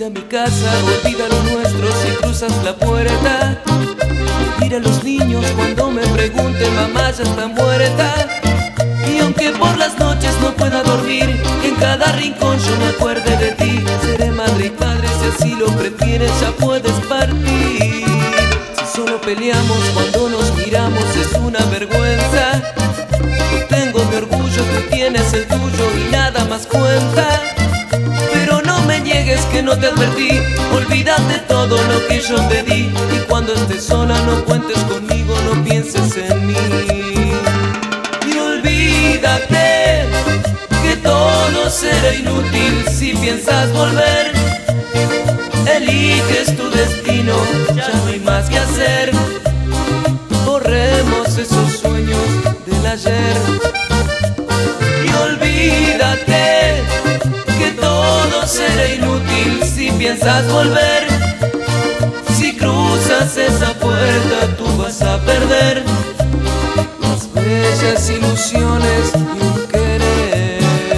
Olvida mi casa, olvida lo nuestro si cruzas la puerta. Mira a los niños cuando me pregunten, mamá ya está muerta. Y aunque por las noches no pueda dormir, en cada rincón yo me acuerde de ti. Seré madre y padre, si así lo prefieres ya puedes partir. Si solo peleamos cuando nos miramos es una vergüenza. Yo tengo mi orgullo, tú tienes el tuyo y nada más cuenta. Pero no me niegues que no te advertí, olvídate todo lo que yo te di. Y cuando estés sola no cuentes conmigo, no pienses en mí. Y olvídate que todo será inútil si piensas volver. Eliges tu destino, ya no hay más que hacer. Borremos esos sueños del ayer. Y olvídate que todo será inútil si piensas volver. Si cruzas esa puerta tú vas a perder las bellas ilusiones y un querer.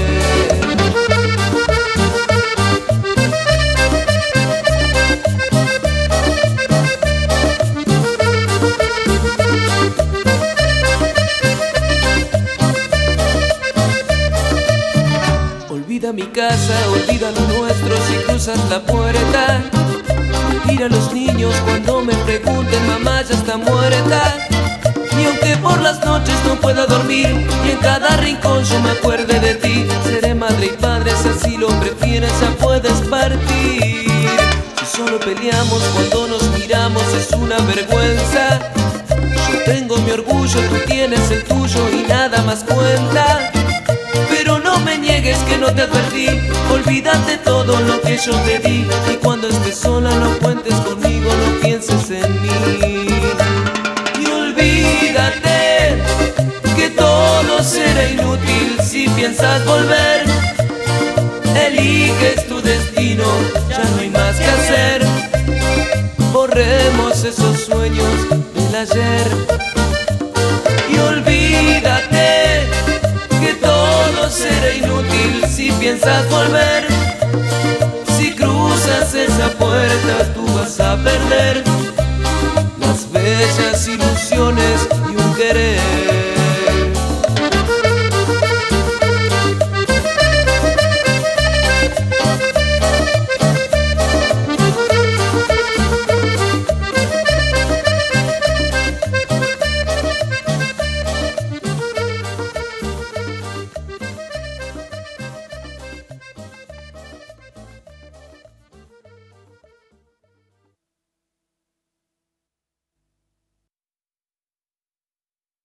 Olvida mi casa, olvida lo nuestro si cruzas la puerta. Mira a los niños cuando me pregunten, mamá ya está muerta. Y aunque por las noches no pueda dormir y en cada rincón yo me acuerde de ti, seré madre y padre, si así lo prefieres ya puedes partir. Si solo peleamos cuando nos miramos es una vergüenza. Yo tengo mi orgullo, tú tienes el tuyo y nada más cuenta. Pero no me niegues que no te advertí, olvídate todo lo que yo te di. Y cuando estés sola no cuentes conmigo, no pienses en mí. Y olvídate que todo será inútil si piensas volver. Eliges tu destino, ya no hay más que hacer. Borremos esos sueños del ayer. Y olvídate que todo será inútil si piensas volver. Si cruzas esa puerta tú vas a perder las bellas ilusiones.